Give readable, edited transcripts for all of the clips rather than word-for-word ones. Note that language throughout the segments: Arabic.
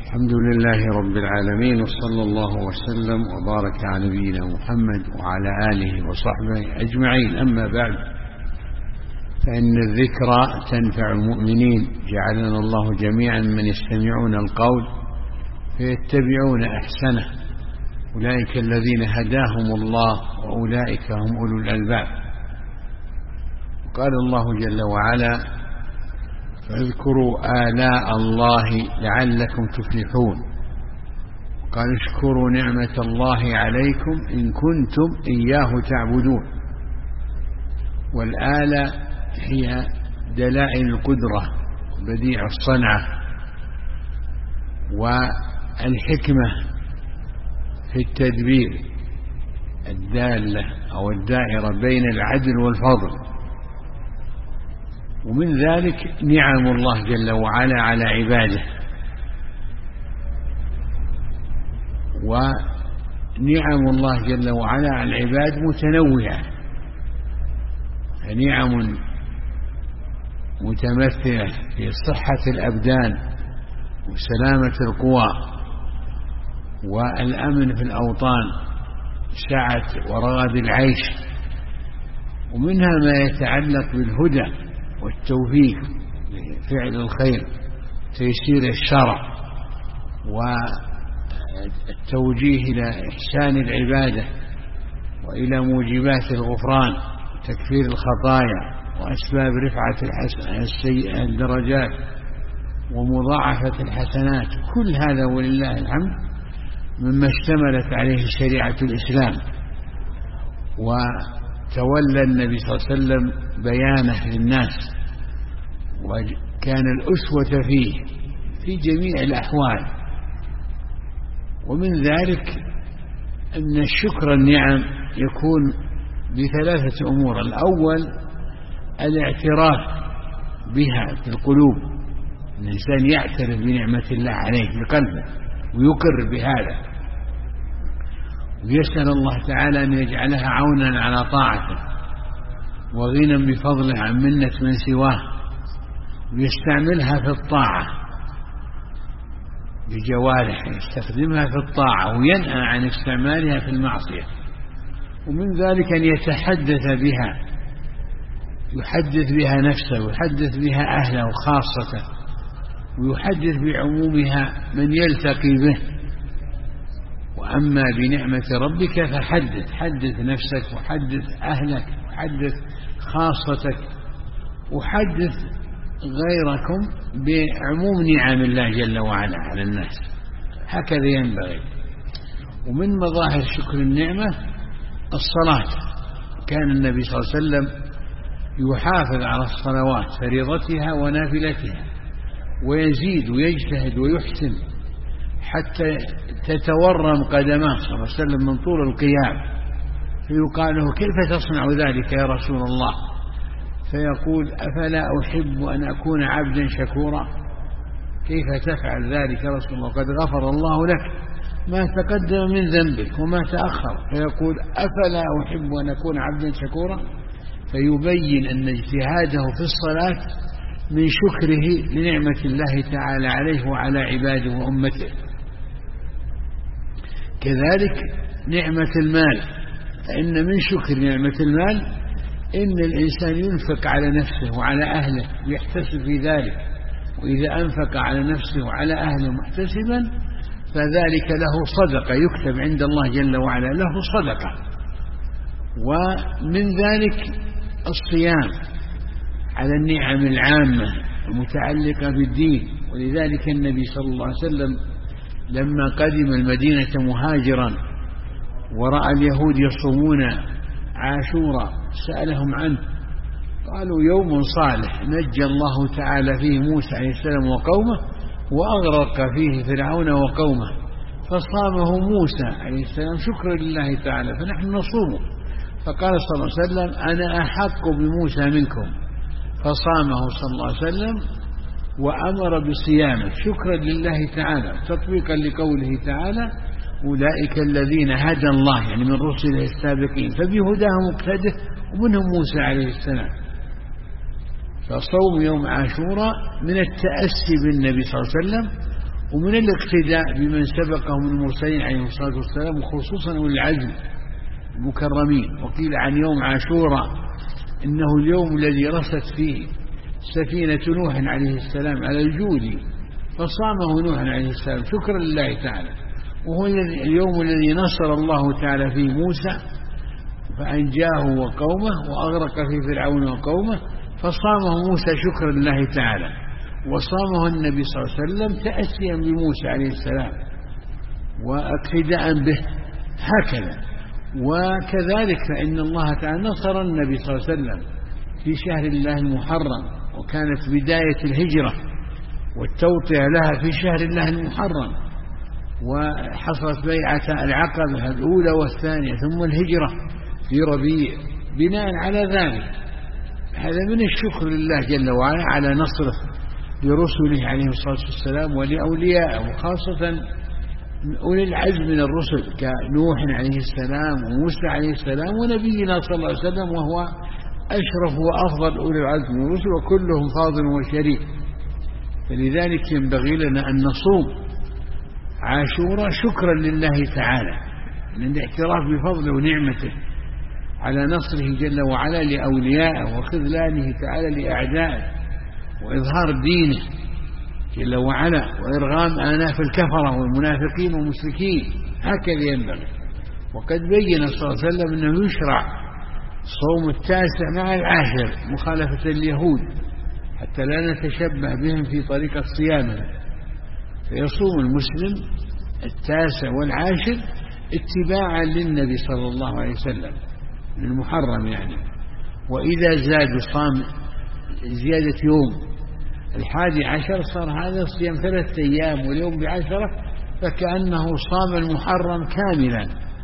الحمد لله رب العالمين، وصلى الله وسلم وبارك على نبينا محمد وعلى آله وصحبه أجمعين. أما بعد، فإن الذكرى تنفع المؤمنين، جعلنا الله جميعا من يستمعون القول فيتبعون أحسنه، أولئك الذين هداهم الله وأولئك هم أولو الألباب. قال الله جل وعلا: فاذكروا آلاء الله لعلكم تفلحون. قال: اشكروا نعمة الله عليكم إن كنتم إياه تعبدون. والآلة هي دلائل القدرة، بديع الصنعة، والحكمة في التدبير، الدالة أو الدائرة بين العدل والفضل. ومن ذلك نعم الله جل وعلا على عباده، ونعم الله جل وعلا على العباد متنوعة، فنعم متمثلة في صحة الأبدان وسلامة القوى والأمن في الأوطان، سعة ورغد العيش، ومنها ما يتعلق بالهدى والتوفيق لفعل الخير، تيسير الشرع، والتوجيه إلى إحسان العبادة وإلى موجبات الغفران، تكفير الخطايا، وأسباب رفعة الدرجات ومضاعفة الحسنات. كل هذا ولله الحمد مما اشتملت عليه شريعة الإسلام، وتولى النبي صلى الله عليه وسلم بيانه للناس، وكان الأسوة فيه في جميع الأحوال. ومن ذلك أن الشكر النعم يكون بثلاثة أمور: الأول الاعتراف بها في القلوب، الإنسان يعترف بنعمة الله عليه بقلبه ويقر بهذا، ويسأل الله تعالى أن يجعلها عونا على طاعته وغنى بفضله عن منة من سواه، ويستعملها في الطاعة بجوارحه، يستخدمها في الطاعة وينهى عن استعمالها في المعصية. ومن ذلك أن يتحدث بها، يحدث بها نفسه ويحدث بها أهله وخاصته، ويحدث بعمومها من يلتقي به. وأما بنعمة ربك فحدث نفسك، وحدث أهلك، وحدث خاصتك، وحدث غيركم بعموم نعم الله جل وعلا على الناس. هكذا ينبغي. ومن مظاهر شكر النعمة الصلاة. كان النبي صلى الله عليه وسلم يحافظ على الصلوات، فريضتها ونافلتها، ويزيد ويجتهد ويحسن حتى تتورم قدماه صلى الله عليه وسلم من طول القيام، فيقال له: كيف تصنع ذلك يا رسول الله؟ فيقول: أفلا أحب أن أكون عبدا شكورا؟ كيف تفعل ذلك يا رسول الله؟ قد غفر الله لك ما تقدم من ذنبك وما تأخر. فيقول: أفلا أحب أن أكون عبدا شكورا؟ فيبين أن اجتهاده في الصلاة من شكره لنعمة الله تعالى عليه وعلى عباده وأمته. كذلك نعمة المال، فإن من شكر نعمة المال إن الإنسان ينفق على نفسه وعلى أهله ويحتسب في ذلك، وإذا أنفق على نفسه وعلى أهله محتسبا فذلك له صدقة، يكتب عند الله جل وعلا له صدقة. ومن ذلك الصيام على النعم العامة المتعلقة بالدين. ولذلك النبي صلى الله عليه وسلم لما قدم المدينة مهاجرا ورأى اليهود يصومون عاشورا سألهم عنه، قالوا: يوم صالح نجى الله تعالى فيه موسى عليه السلام وقومه، وأغرق فيه فرعون وقومه، فصامه موسى عليه السلام شكرا لله تعالى، فنحن نصومه. فقال صلى الله عليه وسلم: أنا أحق بموسى منكم، فصامه صلى الله عليه وسلم وأمر بصيامه شكرا لله تعالى، تطبيقا لقوله تعالى: أولئك الذين هدى الله، يعني من رسله السابقين، فبهداه مقتده، ومنهم موسى عليه السلام. فصوم يوم عاشوراء من التأسي بالنبي صلى الله عليه وسلم ومن الاقتداء بمن سبقهم من المرسلين عليهم الصلاة والسلام، وخصوصا أولي العزم المكرمين. وقيل عن يوم عاشوراء إنه اليوم الذي رست فيه سفينة نوح عليه السلام على الجود، فصامه نوح عليه السلام شكرا لله تعالى. وهو اليوم الذي نصر الله تعالى فيه موسى فأنجاه وقومه وأغرق فيه فرعون وقومه، فصامه موسى شكرا لله تعالى، وصامه النبي صلى الله عليه وسلم تأسيا بموسى عليه السلام واقتداء به هكذا. وكذلك فإن الله تعالى نصر النبي صلى الله عليه وسلم في شهر الله المحرم، وكانت بداية الهجرة والتوطئة لها في شهر الله المحرم، وحصلت بيعة العقبة الأولى والثانية، ثم الهجرة في ربيع. بناء على ذلك هذا من الشكر لله جل وعلا على نصره لرسله عليه الصلاة والسلام ولأوليائه، وخاصة أولي العزم من الرسل كنوح عليه السلام وموسى عليه السلام ونبينا صلى الله عليه وسلم، وهو أشرف وأفضل أولي العزم من الرسل، وكلهم فاضل وشريف. فلذلك ينبغي لنا أن نصوم عاشوراء شكرا لله تعالى من الاعتراف بفضله ونعمته على نصره جل وعلا لأوليائه وخذلانه تعالى لأعدائه، وإظهار دينه جل وعلا، وإرغام آناف الكفرة والمنافقين والمشركين. هكذا ينبغي. وقد بين صلى الله عليه وسلم أنه يشرع صوم التاسع مع العاشر مخالفة اليهود حتى لا نتشبه بهم في طريقة صيامنا، فيصوم المسلم التاسع والعاشر اتباعا للنبي صلى الله عليه وسلم من المحرم يعني. وإذا زاد صام زيادة يوم 11 صار هذا صيام 3 أيام واليوم ب10، فكأنه صام المحرم كاملا،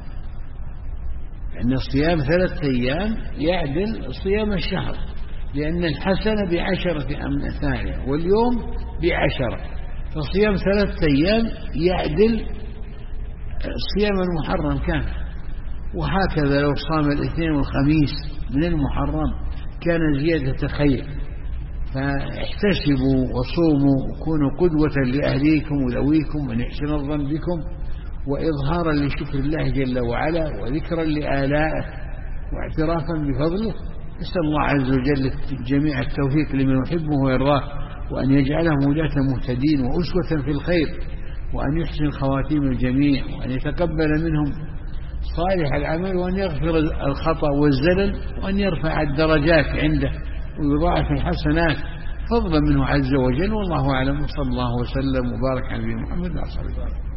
لأن الصيام 3 أيام يعدل صيام الشهر، لأن الحسنة ب10 أمثالها واليوم ب10، فصيام 3 أيام يعدل صيام المحرم كامل. وهكذا لو صام الاثنين والخميس من المحرم كان زيادة خير. فاحتسبوا وصوموا وكونوا قدوة لأهليكم وذويكم ونحسن الظن بكم، وإظهارا لشكر الله جل وعلا وذكرا لآلائه واعترافا بفضله. نسأل الله عز وجل جميع التوفيق لمن يحبه ويرضاه، وأن يجعلهم ولاة مهتدين وأسوة في الخير، وأن يحسن خواتيم الجميع، وأن يتقبل منهم صالح العمل، وأن يغفر الخطأ والزلل، وأن يرفع الدرجات عنده ويضاعف الحسنات فضلا منه عز وجل. والله أعلم. صلى الله وسلم وبارك على نبينا محمد وعلى آله وصحبه.